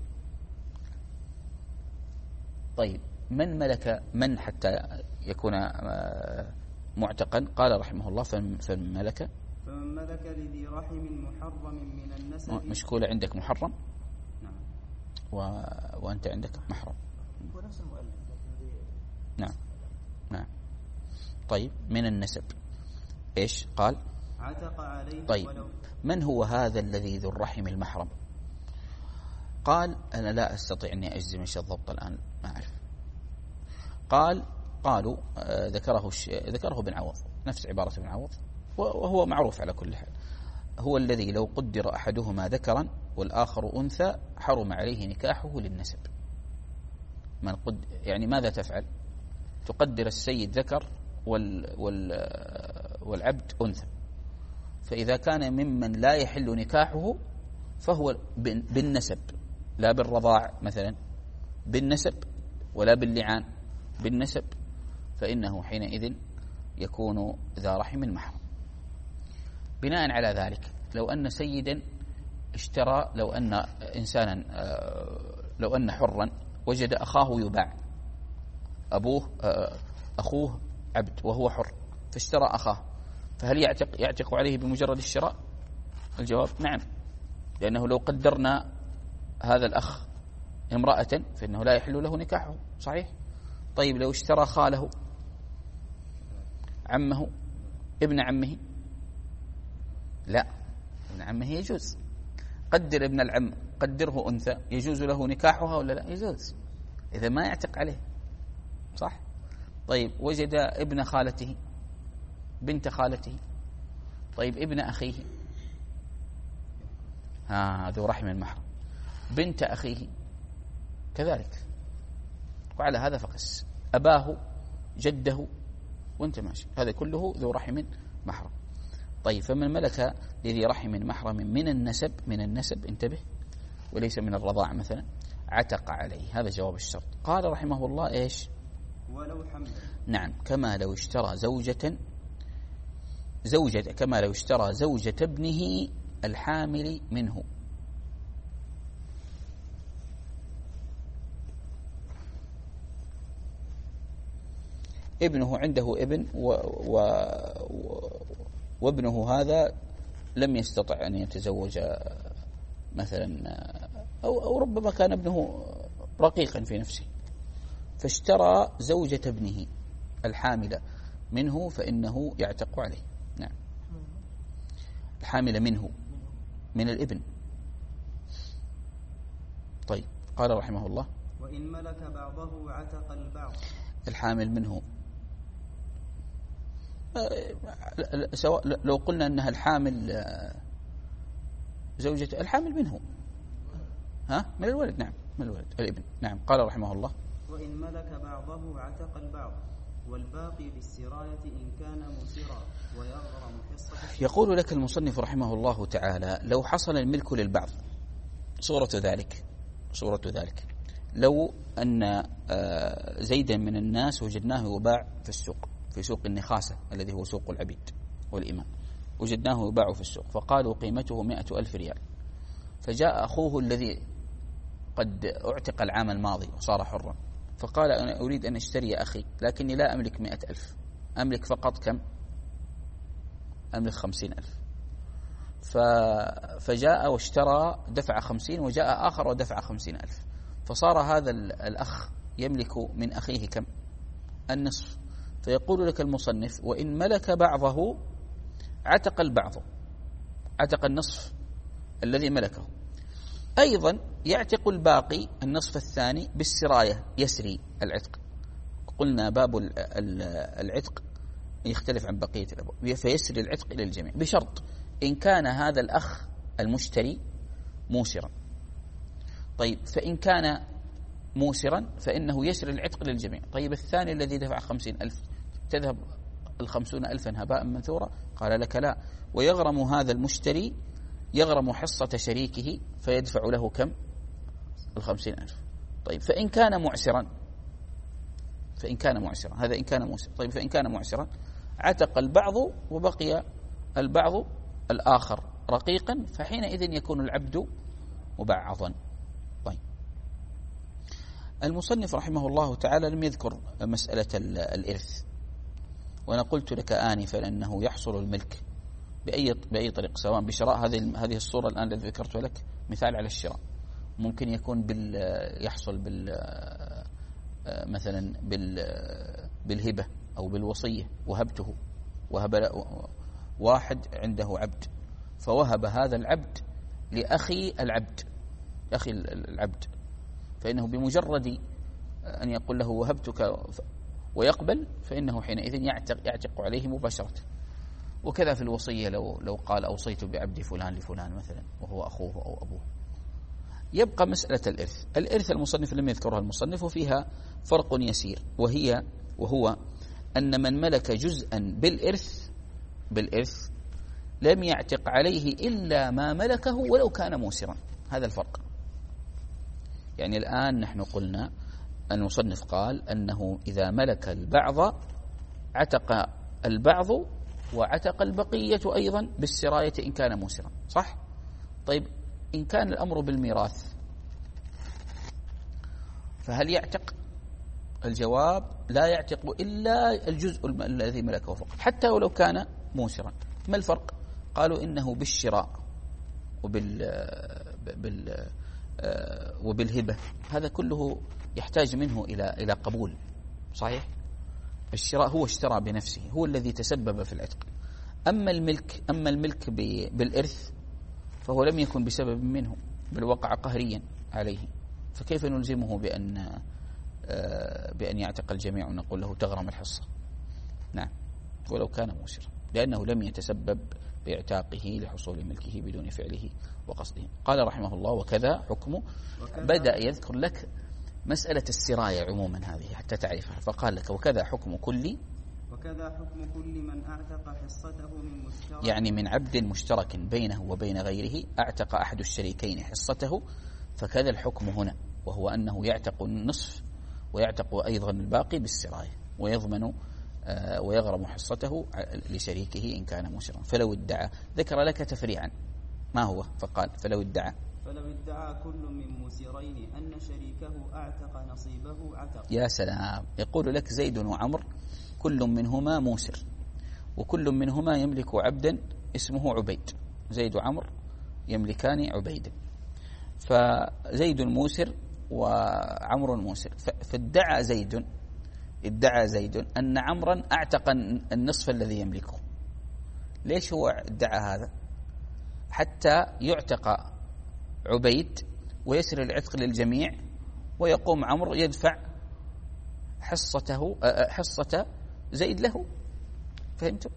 طيب من ملك من حتى يكون معتقا؟ قال رحمه الله فمن ملك فمن ملك لذي رحم محرم من النسب. مشكولة عندك محرم؟ نعم. و... وأنت عندك محرم. هو نفس المؤلف. نعم نعم. طيب من النسب إيش قال؟ عتق عليه. طيب ولو من هو هذا الذي ذو الرحم المحرم؟ قال أنا لا أستطيع أني أجزم إيش الضبط الآن، ما أعرف. قال قالوا آه ذكره ذكره ابن عوض، نفس عبارة ابن عوض، وهو معروف على كل حال. هو الذي لو قدر أحدهما ذكرا والآخر أنثى حرم عليه نكاحه للنسب. من قد يعني ماذا تفعل؟ تقدر السيد ذكر وال وال والعبد أنثى، فإذا كان ممن لا يحل نكاحه فهو بالنسب لا بالرضاع مثلا، بالنسب ولا باللعان، بالنسب، فإنه حينئذ يكون ذا رحم محرم. بناء على ذلك لو أن سيدا اشترى، لو أن إنسانا لو أن حرا وجد أخاه يباع، أبوه أخوه عبد وهو حر فاشترى أخاه، فهل يعتق يعتق عليه بمجرد الشراء؟ الجواب نعم، لأنه لو قدرنا هذا الأخ امرأة فإنه لا يحل له نكاحه، صحيح؟ طيب لو اشترى خاله، عمه، ابن عمه، لا، ابن عمه يجوز. قدر ابن العم، قدره أنثى، يجوز له نكاحها ولا لا؟ يجوز، إذا ما يعتق عليه، صح؟ طيب وجد ابن خالته، بنت خالته، طيب ابن أخيه، ها ذو رحم المحرم، بنت أخيه كذلك، وعلى هذا فقس، أباه، جده، وانت ماشي، هذا كله ذو رحم محرم. طيب فمن ملك لذي رحم محرم من النسب، من النسب انتبه، وليس من الرضاع مثلا، عتق عليه، هذا جواب الشرط. قال رحمه الله ايش؟ ولو حمل. نعم، كما لو اشترى زوجة زوجة كما لو اشترى زوجة ابنه الحامل منه. ابنه عنده ابن و و وابنه هذا لم يستطع أن يتزوج مثلا، أو, أو ربما كان ابنه رقيقا في نفسه، فاشترى زوجة ابنه الحاملة منه فإنه يعتق عليه. نعم، الحاملة منه من الابن. طيب قال رحمه الله وإن ملك بعضه عتق البعض. الحامل منه سواء لو قلنا أنها الحامل زوجة الحامل منه، ها من الولد، نعم من الولد الابن. نعم قال رحمه الله وإن ملك بعضه عتق البعض والباقي بالسراية إن كان مسرا ويغرم حصة. يقول لك المصنف رحمه الله تعالى لو حصل الملك للبعض، صورة ذلك صورة ذلك لو أن زيدا من الناس وجدناه يباع في السوق، في سوق النخاسة الذي هو سوق العبيد والإماء، وجدناه يباع في السوق فقالوا قيمته مئة ألف ريال، فجاء أخوه الذي قد اعتق العام الماضي وصار حرا فقال أنا أريد أن أشتري أخي لكني لا أملك مئة ألف، أملك فقط كم؟ أملك خمسين ألف. فجاء واشترى دفع خمسين، وجاء آخر ودفع خمسين ألف، فصار هذا الأخ يملك من أخيه كم؟ النصف. فيقول لك المصنف وإن ملك بعضه عتق البعض، عتق النصف الذي ملكه، أيضا يعتق الباقي النصف الثاني بالسراية، يسري العتق. قلنا باب العتق يختلف عن بقية الأبواب، فيسري العتق إلى الجميع بشرط إن كان هذا الأخ المشتري موسرا. طيب فإن كان موسرا فإنه يسري العتق للجميع. طيب الثاني الذي دفع خمسين ألف تذهب الخمسون ألفا هباء منثورا؟ قال لك لا، ويغرم هذا المشتري، يغرم حصة شريكه فيدفع له كم؟ الخمسين ألف. طيب فإن كان معسرا فإن كان معسرا هذا إن كان معسرا. طيب فإن كان معسرا عتق البعض وبقي البعض الآخر رقيقا، فحينئذ يكون العبد مبعضا. طيب المصنف رحمه الله تعالى لم يذكر مسألة الإرث، وأنا قلت لك آنفا أنه يحصل الملك بأي بأي طريق، سواء بشراء هذه هذه الصورة الآن التي ذكرت لك مثال على الشراء، ممكن يكون بال يحصل بال مثلا بال بالهبة أو بالوصية، وهبته وهب واحد عنده عبد فوهب هذا العبد لأخي العبد أخي العبد، فإنه بمجرد أن يقول له وهبتك ويقبل فإنه حينئذ يعتق, يعتق عليه مباشرة. وكذا في الوصية لو لو قال أوصيت بعبد فلان لفلان مثلا وهو أخوه أو أبوه. يبقى مسألة الإرث. الإرث المصنف لم يذكرها المصنف، وفيها فرق يسير، وهي وهو أن من ملك جزءا بالإرث بالإرث لم يعتق عليه إلا ما ملكه ولو كان موسرا. هذا الفرق. يعني الآن نحن قلنا المصنف قال أنه إذا ملك البعض عتق البعض وعتق البقية أيضا بالسراية إن كان موسرا، صح؟ طيب إن كان الأمر بالميراث فهل يعتق؟ الجواب لا يعتق إلا الجزء الذي ملكه فقط حتى ولو كان موسرا. ما الفرق؟ قالوا إنه بالشراء وبال بال وبالهبة هذا كله يحتاج منه إلى إلى قبول، صحيح؟ الشراء هو اشترى بنفسه، هو الذي تسبب في العتق. أما الملك أما الملك بالإرث فهو لم يكن بسبب منه، بل وقع قهريا عليه، فكيف نلزمه بأن بأن يعتق الجميع ونقول له تغرم الحصة؟ نعم، ولو كان موسرا، لأنه لم يتسبب باعتاقه لحصول ملكه بدون فعله وقصده. قال رحمه الله وكذا حكمه، بدأ يذكر لك مسألة السراية عموما هذه حتى تعرفها، فقال لك وكذا حكم كل وكذا حكم كل من أعتق حصته من مشترك، يعني من عبد مشترك بينه وبين غيره أعتق أحد الشريكين حصته، فكذا الحكم هنا، وهو أنه يعتق النصف ويعتق أيضا الباقي بالسراية، ويضمن آه ويغرم حصته لشريكه إن كان مسرا. فلو ادعى، ذكر لك تفريعا ما هو، فقال فلو ادعى فلو ادعى كل من موسرين أن شريكه أعتق نصيبه عتق. يا سلام، يقول لك زيد وعمر كل منهما موسر، وكل منهما يملك عبدا اسمه عبيد، زيد وعمر يملكان عبيدا، فزيد موسر وعمر موسر، فادعى زيد ادعى زيد أن عمرا أعتق النصف الذي يملكه. ليش هو ادعى هذا؟ حتى يعتق عبيد ويسر العتق للجميع، ويقوم عمرو يدفع حصته حصة زيد له. فهمتم؟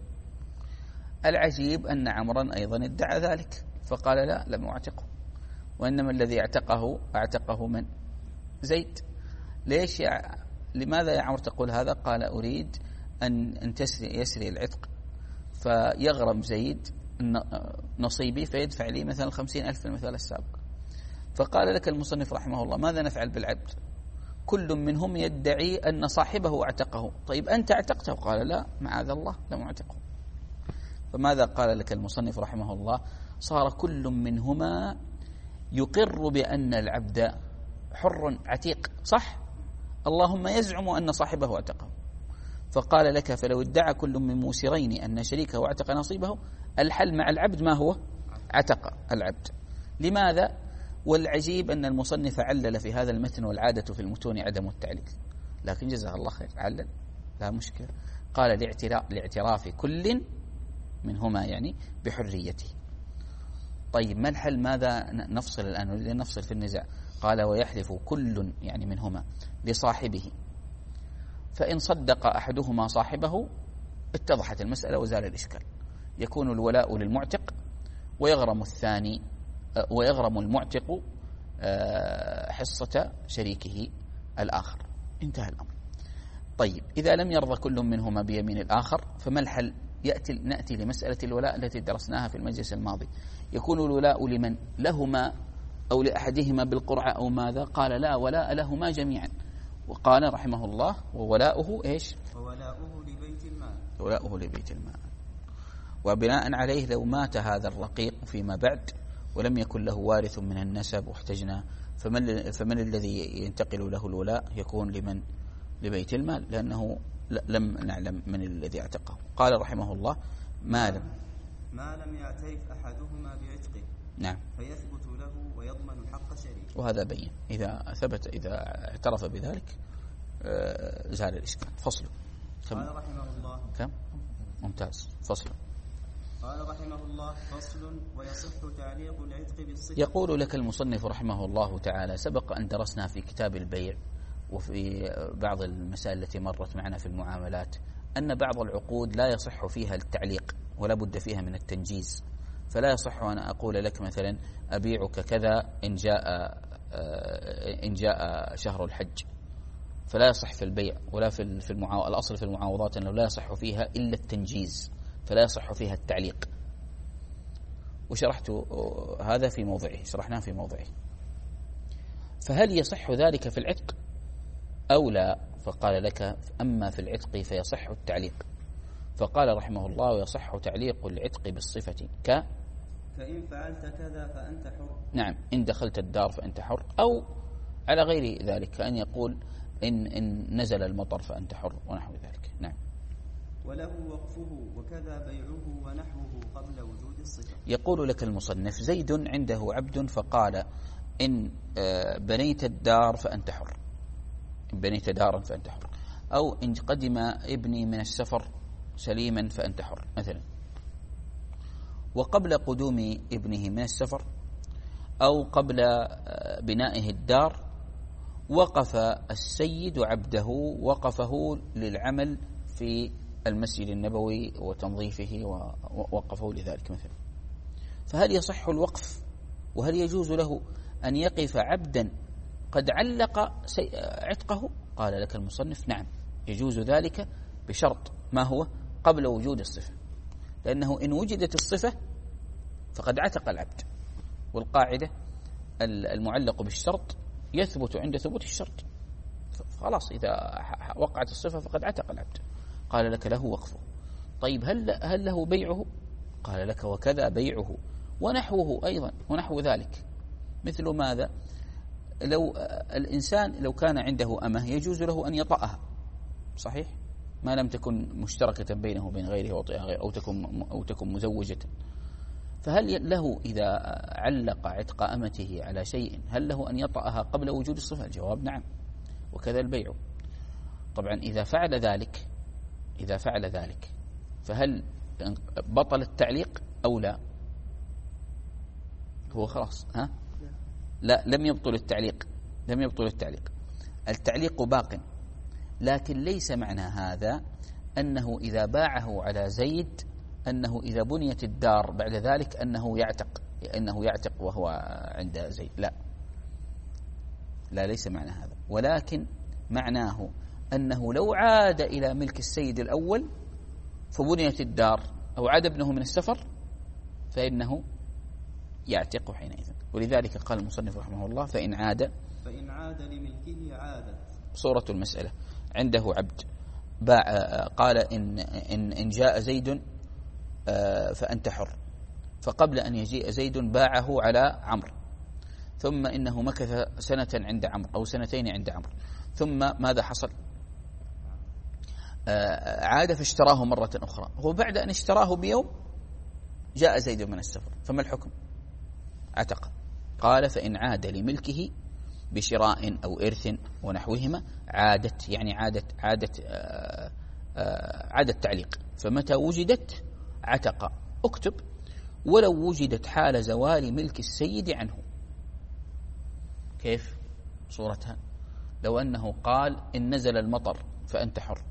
العجيب أن عمرا أيضا ادعى ذلك، فقال لا، لم أعتقه، وإنما الذي اعتقه اعتقه من؟ زيد. ليش يا لماذا يا عمرو تقول هذا؟ قال أريد أن أن يسري العتق فيغرم زيد نصيبي فيدفع لي مثلا خمسين ألف في المثال السابق. فقال لك المصنف رحمه الله ماذا نفعل بالعبد؟ كل منهم يدعي أن صاحبه اعتقه. طيب أنت اعتقته؟ قال لا، معاذ الله، لم أعتقه. فماذا قال لك المصنف رحمه الله؟ صار كل منهما يقر بأن العبد حر عتيق، صح؟ اللهم يزعم أن صاحبه اعتقه. فقال لك فلو ادعى كل من موسرين أن شريكه اعتق نصيبه، الحل مع العبد ما هو؟ عتق العبد. لماذا؟ والعجيب أن المصنف علل في هذا المتن، والعادة في المتون عدم التعليل، لكن جزاه الله خير علل، لا مشكلة. قال لاعتراف كل منهما يعني بحريته. طيب ما الحل؟ ماذا نفصل الآن؟ نريد أن نفصل في النزاع. قال ويحلف كل يعني منهما لصاحبه، فإن صدق أحدهما صاحبه اتضحت المسألة وزال الإشكال، يكون الولاء للمعتق ويغرم الثاني ويغرم المعتق حصة شريكه الآخر، انتهى الأمر. طيب إذا لم يرضى كل منهما بيمين الآخر فما الحل؟ يأتي نأتي لمسألة الولاء التي درسناها في المجلس الماضي. يكون الولاء لمن لهما أو لأحدهما بالقرعة أو ماذا؟ قال لا ولاء لهما جميعا. وقال رحمه الله وولاؤه إيش؟ وولاؤه لبيت المال. ولاؤه لبيت المال. وبناء عليه لو مات هذا الرقيق فيما بعد ولم يكن له وارث من النسب واحتجنا، فمن, فمن الذي ينتقل له الولاء؟ يكون لمن؟ لبيت المال، لأنه لم نعلم من الذي اعتقه. قال رحمه الله ما لم ما لم يعترف أحدهما بعتقه. نعم. فيثبت له ويضمن حق شريكه. وهذا بين إذا ثبت، إذا اعترف بذلك زال الإشكال. فصل. قال رحمه الله كم؟ ممتاز. فصل. قال رحمه الله فصل ويصح تعليق العتق بالصفة. يقول لك المصنف رحمه الله تعالى: سبق أن درسنا في كتاب البيع وفي بعض المسائل التي مرت معنا في المعاملات أن بعض العقود لا يصح فيها التعليق ولا بد فيها من التنجيز. فلا يصح أن أقول لك مثلا أبيعك كذا إن جاء إن جاء شهر الحج، فلا يصح في البيع ولا في المعاوضات. الأصل في المعاوضات أنه لا يصح فيها إلا التنجيز، فلا يصح فيها التعليق. وشرحت هذا في موضعه، شرحناه في موضعه. فهل يصح ذلك في العتق أو لا؟ فقال لك: أما في العتق فيصح التعليق. فقال رحمه الله: ويصح تعليق العتق بالصفة ك فإن فعلت كذا فأنت حر. نعم، إن دخلت الدار فأنت حر، أو على غير ذلك كأن يقول إن, إن نزل المطر فأنت حر ونحو ذلك. نعم. وله وقفه وكذا بيعه ونحوه قبل وجود الصفة. يقول لك المصنف: زيد عنده عبد فقال إن بنيت الدار فأنت حر، إن بنيت دارا فأنت حر، أو إن قدم ابني من السفر سليما فأنت حر مثلا. وقبل قدوم ابنه من السفر أو قبل بنائه الدار وقف السيد عبده، وقفه للعمل في المسجد النبوي وتنظيفه ووقفه لذلك مثلا. فهل يصح الوقف؟ وهل يجوز له أن يقف عبدا قد علق عتقه؟ قال لك المصنف: نعم، يجوز ذلك بشرط. ما هو؟ قبل وجود الصفة، لأنه إن وجدت الصفة فقد عتق العبد، والقاعدة المعلق بالشرط يثبت عند ثبوت الشرط. خلاص إذا وقعت الصفة فقد عتق العبد. قال لك: له وقفه. طيب هل هل له بيعه؟ قال لك: وكذا بيعه ونحوه أيضا، ونحو ذلك. مثل ماذا؟ لو الإنسان لو كان عنده أمه يجوز له أن يطأها، صحيح؟ ما لم تكن مشتركة بينه وبين غيره أو تكن أو تكن مزوجة. فهل له إذا علق عتق أمته على شيء هل له أن يطأها قبل وجود الصفة؟ الجواب: نعم. وكذا البيع. طبعا إذا فعل ذلك إذا فعل ذلك فهل بطل التعليق أو لا؟ هو خلاص ها؟ لا، لم يبطل التعليق، لم يبطل التعليق. التعليق باق، لكن ليس معنى هذا أنه إذا باعه على زيد أنه إذا بنيت الدار بعد ذلك أنه يعتق أنه يعتق وهو عند زيد. لا لا ليس معنى هذا، ولكن معناه أنه لو عاد إلى ملك السيد الأول فبنيت الدار أو عاد ابنه من السفر فإنه يعتق حينئذ. ولذلك قال المصنف رحمه الله: فإن عاد فإن عاد لملكه عادت. صورة المسألة: عنده عبد باع، قال إن, إن, إن جاء زيد فأنت حر، فقبل أن يجيء زيد باعه على عمرو، ثم إنه مكث سنة عند عمرو أو سنتين عند عمرو، ثم ماذا حصل؟ عاد فاشتراه مرة أخرى، وبعد أن اشتراه بيوم جاء زيد من السفر، فما الحكم؟ عتق. قال: فإن عاد لملكه بشراء أو إرث ونحوهما عادت، يعني عادت عادت آآ آآ عادت تعليق. فمتى وجدت عتق. اكتب: ولو وجدت حال زوال ملك السيد عنه. كيف صورتها؟ لو أنه قال: إن نزل المطر فأنت حر،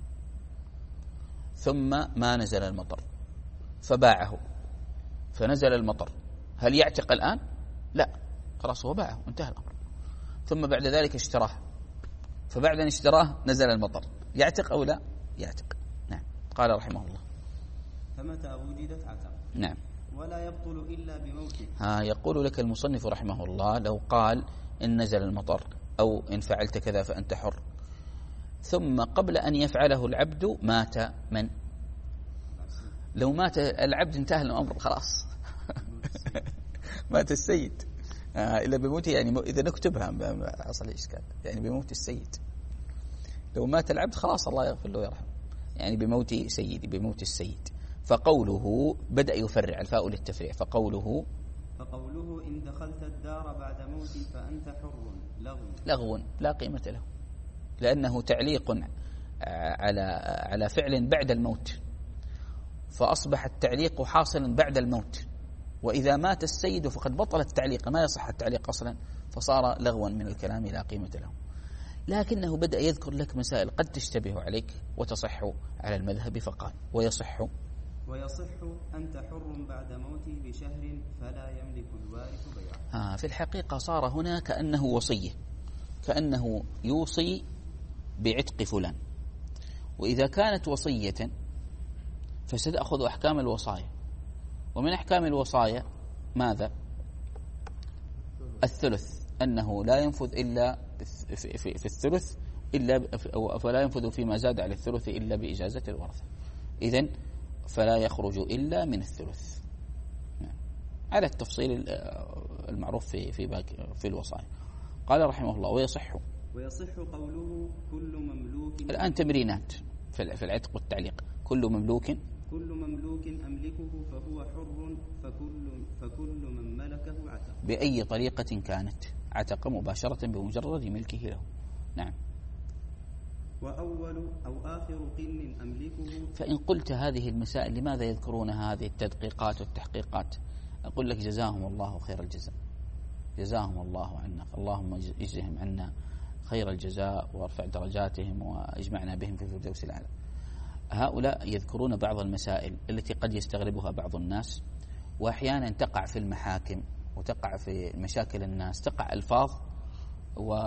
ثم ما نزل المطر فباعه فنزل المطر، هل يعتق الآن؟ لا، خلاص هو باعه انتهى الأمر. ثم بعد ذلك اشتراه، فبعد أن اشتراه نزل المطر، يعتق أو لا؟ يعتق. نعم. قال رحمه الله: فمتى وجدت عتق. نعم. ولا يبطل إلا بموته. ها يقول لك المصنف رحمه الله لو قال إن نزل المطر أو إن فعلت كذا فأنت حر، ثم قبل أن يفعله العبد مات من؟ لو مات العبد انتهى الأمر خلاص. مات السيد آه إلا بموته، يعني إذا نكتبها حصل إشكال، يعني بموت السيد. لو مات العبد خلاص الله يغفر له ويرحمه، يعني بموت سيدي، بموت السيد. فقوله بدأ يفرع الفاء للتفريع، فقوله فقوله إن دخلت الدار بعد موتي فأنت حر لغو لغو لا قيمة له، لأنه تعليق على على فعل بعد الموت، فأصبح التعليق حاصلا بعد الموت، وإذا مات السيد فقد بطل التعليق، ما يصح التعليق أصلا، فصار لغوا من الكلام لا قيمة له. لكنه بدأ يذكر لك مسائل قد تشتبه عليك وتصح على المذهب، فقال ويصح ويصح أنت حر بعد موتي بشهر فلا يملك الوارث بيعه. آه في الحقيقة صار هنا كأنه وصية، كأنه يوصي بعتق فلان، وإذا كانت وصية فستأخذ أحكام الوصايا، ومن أحكام الوصايا ماذا؟ الثلث، أنه لا ينفذ إلا في, في, في الثلث إلا فلا ينفذ فيما زاد على الثلث إلا بإجازة الورثة، إذن فلا يخرج إلا من الثلث على التفصيل المعروف في في في الوصايا. قال رحمه الله ويصح ويصح قوله كل مملوك. الآن تمرينات في العتق والتعليق. كل مملوك كل مملوك أملكه فهو حر فكل فكل من ملكه عتق بأي طريقة كانت، عتق مباشرة بمجرد ملكه له. نعم. وأول أو آخر قن أملكه. فإن قلت هذه المسائل لماذا يذكرون هذه التدقيقات والتحقيقات؟ أقول لك جزاهم الله خير الجزاء، جزاهم الله عنا، اللهم اجزهم عنا خير الجزاء وارفع درجاتهم واجمعنا بهم في الفردوس الأعلى. هؤلاء يذكرون بعض المسائل التي قد يستغربها بعض الناس، وأحيانا تقع في المحاكم وتقع في مشاكل الناس، تقع ألفاظ و...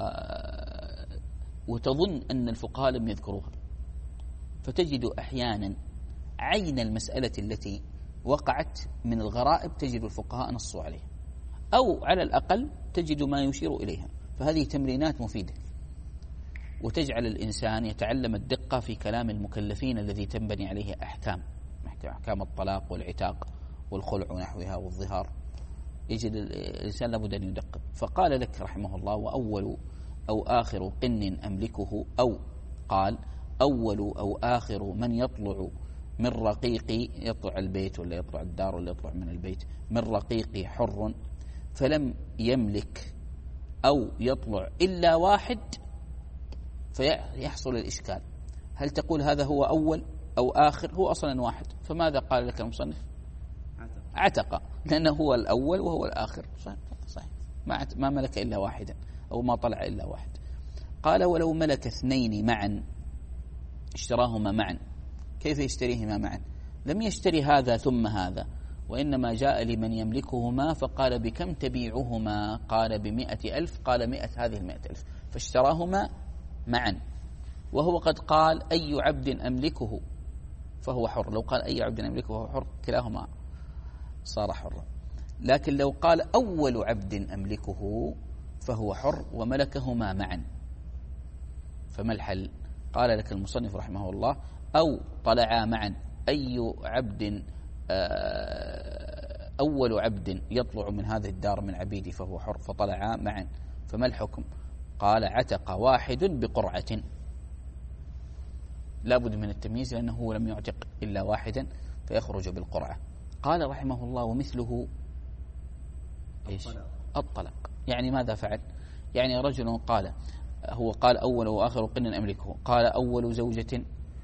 وتظن أن الفقهاء لم يذكروها، فتجد أحيانا عين المسألة التي وقعت من الغرائب تجد الفقهاء نصوا عليها، أو على الأقل تجد ما يشير إليها. فهذه تمرينات مفيدة، وتجعل الإنسان يتعلم الدقة في كلام المكلفين الذي تنبني عليه أحكام أحكام الطلاق والعتاق والخلع ونحوها والظهار. يجد الإنسان لابد أن يدقق. فقال لك رحمه الله وأول أو آخر قن أملكه، أو قال أول أو آخر من يطلع من رقيقي، يطلع البيت ولا يطلع الدار ولا يطلع من البيت، من رقيقي حر فلم يملك أو يطلع إلا واحد، فيحصل الإشكال. هل تقول هذا هو أول أو آخر؟ هو أصلا واحد، فماذا قال لك المصنف؟ عتق، لأنه هو الأول وهو الآخر. صحيح، ما ملك إلا واحدا أو ما طلع إلا واحد. قال ولو ملك اثنين معا اشتراهما معا، كيف يشتريهما معا؟ لم يشتري هذا ثم هذا، وإنما جاء لمن يملكهما فقال بكم تبيعهما؟ قال بمئة ألف، قال مئة هذه المئة ألف، فاشتراهما معا. وهو قد قال أي عبد أملكه فهو حر، لو قال أي عبد أملكه فهو حر كلاهما صار حرا. لكن لو قال أول عبد أملكه فهو حر وملكهما معا، فما الحل؟ قال لك المصنف رحمه الله أو طلعا معا، أي عبد أول عبد يطلع من هذه الدار من عبيدي فهو حر، فطلعا معا، فما الحكم؟ قال عتق واحد بقرعة، لابد من التمييز لأنه لم يعتق إلا واحدا فيخرج بالقرعة. قال رحمه الله ومثله إيش؟ الطلاق. يعني ماذا فعل؟ يعني رجل قال، هو قال أول وآخر قن أملكه، قال أول زوجة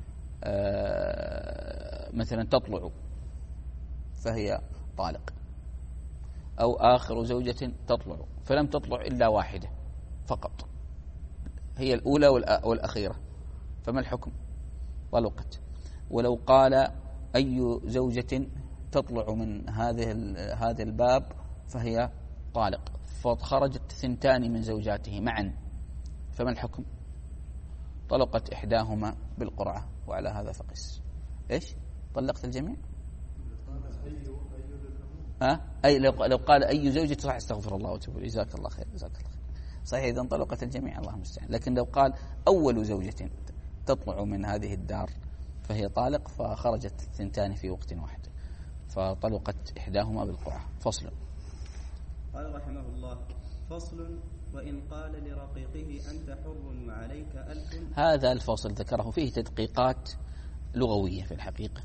مثلا تطلع فهي طالق، أو آخر زوجة تطلع فلم تطلع إلا واحدة فقط، هي الأولى والأخيرة، فما الحكم؟ طلقت. ولو قال أي زوجة تطلع من هذه هذا الباب فهي طالق، فخرجت ثنتان من زوجاته معا، فما الحكم؟ طلقت إحداهما بالقرعة، وعلى هذا فقس. إيش؟ طلقت الجميع؟ أه؟ أي لو لو قال أي زوجة صح استغفر الله وتوب إليه جزاك الله خير جزاك الله خير صحيح إذا انطلقت الجميع الله المستعان. لكن لو قال أول زوجة تطلع من هذه الدار فهي طالق فخرجت الثنتان في وقت واحد فطلقت إحداهما بالقرعة. فصل. قال رحمه الله فصل وإن قال لرقيقه أنت حر وعليك ألف. هذا الفصل ذكره فيه تدقيقات لغوية في الحقيقة،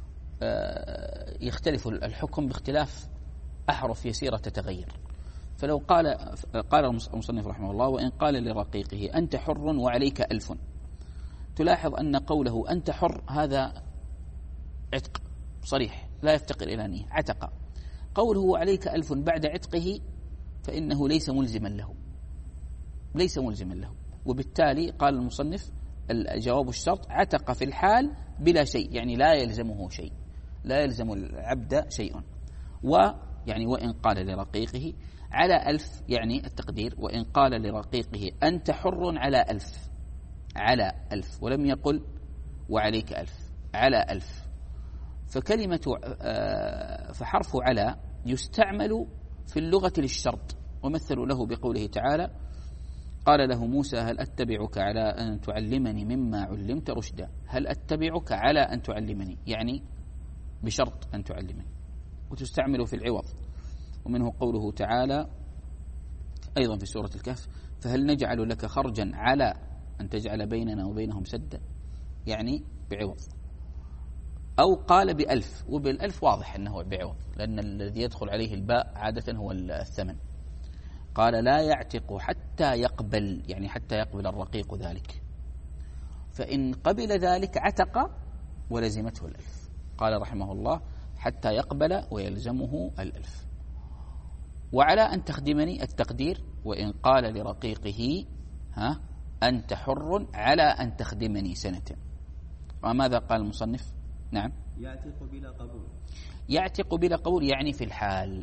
يختلف الحكم باختلاف أحرف يسيرة تتغير. فلو قال قال المصنف رحمه الله وإن قال لرقيقه أنت حر وعليك ألف، تلاحظ أن قوله أنت حر هذا عتق صريح لا يفتقر إلى نية، عتق. قوله عليك ألف بعد عتقه فإنه ليس ملزما له، ليس ملزما له، وبالتالي قال المصنف الجواب الشرط عتق في الحال بلا شيء، يعني لا يلزمه شيء، لا يلزم العبد شيء. ويعني وإن قال لرقيقه على ألف، يعني التقدير وإن قال لرقيقه أنت حر على ألف، على ألف، ولم يقل وعليك ألف، على ألف. فكلمة فحرف على يستعمل في اللغة للشرط، ومثلوا له بقوله تعالى قال له موسى هل أتبعك على أن تعلمني مما علمت رشدا. هل أتبعك على أن تعلمني، يعني بشرط أن تعلمني. وتستعمل في العوض، ومنه قوله تعالى أيضا في سورة الكهف فهل نجعل لك خرجا على أن تجعل بيننا وبينهم سدا، يعني بعوض. أو قال بألف، وبالألف واضح أنه بعوض لأن الذي يدخل عليه الباء عادة هو الثمن. قال لا يعتق حتى يقبل، يعني حتى يقبل الرقيق ذلك، فإن قبل ذلك عتق ولزمته الألف. قال رحمه الله حتى يقبل ويلزمه الألف. وعلى أن تخدمني التقدير وإن قال لرقيقه ها أنت حر على أن تخدمني سنة. وماذا قال المصنف؟ نعم يعتق بلا قبول. يعتق بلا قبول يعني في الحال،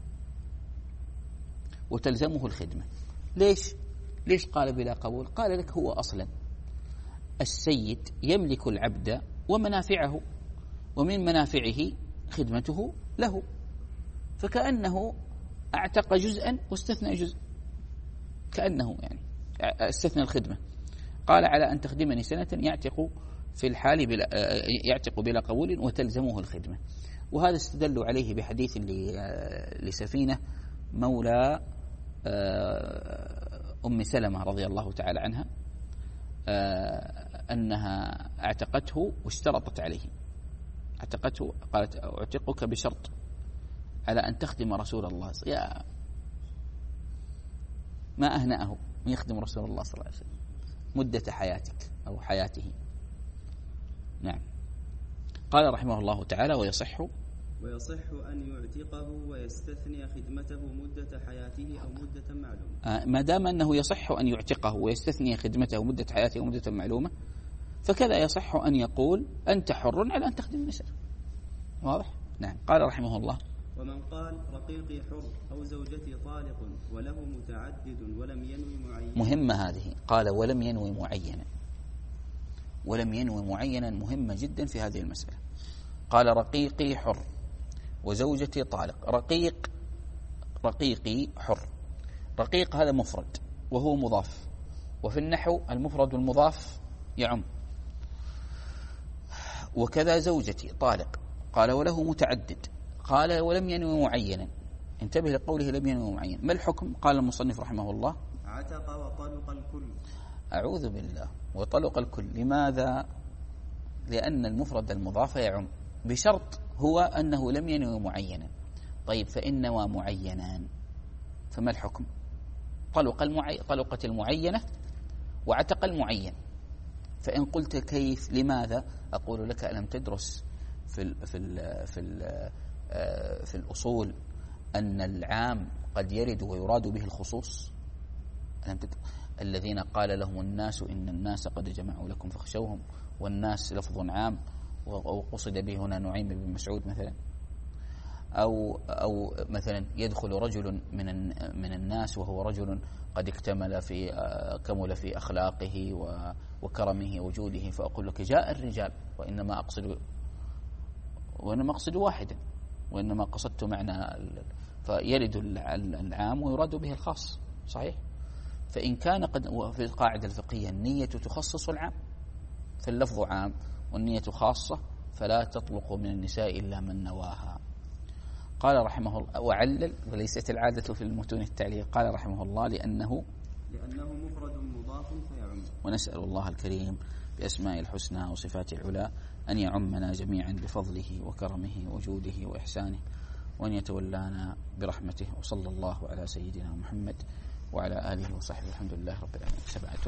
وتلزمه الخدمة. ليش؟ ليش قال بلا قبول؟ قال لك هو أصلا السيد يملك العبد ومنافعه، ومن منافعه خدمته له، فكأنه اعتق جزءا واستثنى جزء، كأنه يعني استثنى الخدمة. قال على أن تخدمني سنة يعتق في الحال بلا يعتق بلا قبول وتلزمه الخدمة. وهذا استدلوا عليه بحديث لسفينة مولى أم سلمة رضي الله تعالى عنها أنها اعتقته واشترطت عليه، اعتقته قالت اعتقك بشرط على أن تخدم رسول الله. يا ما أهنأه من يخدم رسول الله صلى الله عليه وسلم مدة حياتك أو حياته. نعم. قال رحمه الله تعالى ويصح ويصح أن يعتقه ويستثني خدمته مدة حياته أو مدة معلومة. آه ما دام أنه يصح أن يعتقه ويستثني خدمته مدة حياته أو مدة معلومة، فكذا يصح أن يقول أنت حر على أن تخدم النساء. واضح؟ نعم. قال رحمه الله ومن قال رقيقي حر أو زوجتي طالق وله متعدد ولم ينوي معينا. مهمة هذه، قال ولم ينوي معينا، ولم ينوي معينا مهمة جدا في هذه المسألة. قال رقيقي حر وزوجتي طالق. رقيق رقيقي حر، رقيق هذا مفرد وهو مضاف، وفي النحو المفرد والمضاف يعم. وكذا زوجتي طالق. قال وله متعدد، قال ولم ينوي معينا. انتبه لقوله لم ينوي معين. ما الحكم؟ قال المصنف رحمه الله عتق وطلق الكل. أعوذ بالله. وطلق الكل. لماذا؟ لأن المفرد المضاف يعم، بشرط هو أنه لم ينوي معينا. طيب فإن نوى معينان فما الحكم؟ طلق المعي... طلقت المعينة وعتق المعين. فإن قلت كيف لماذا؟ أقول لك ألم تدرس في ال... في ال... في ال... في الأصول أن العام قد يرد ويراد به الخصوص؟ ألم تدرس الذين قال لهم الناس إن الناس قد جمعوا لكم فاخشوهم، والناس لفظ عام وقصد به هنا نعيم بن مسعود مثلا. أو أو مثلا يدخل رجل من من الناس وهو رجل قد اكتمل في كمل في أخلاقه وكرمه وجوده، فأقول لك جاء الرجال، وإنما أقصد وإنما أقصد واحدا وإنما قصدت معنى فيرد العام ويراد به الخاص. صحيح. فإن كان قد في القاعدة الفقهية النية تخصص العام فاللفظ عام والنية خاصة فلا تطلق من النساء إلا من نواها. قال رحمه الله وعلل وليست العادة في المتون التعليل. قال رحمه الله لأنه لأنه مفرد مضاف فيعم. ونسأل الله الكريم بأسماء الحسنى وصفات العلى أن يعمنا جميعا بفضله وكرمه وجوده وإحسانه وأن يتولانا برحمته. وصلى الله على سيدنا محمد وعلى آله وصحبه. الحمد لله رب العالمين. سبعة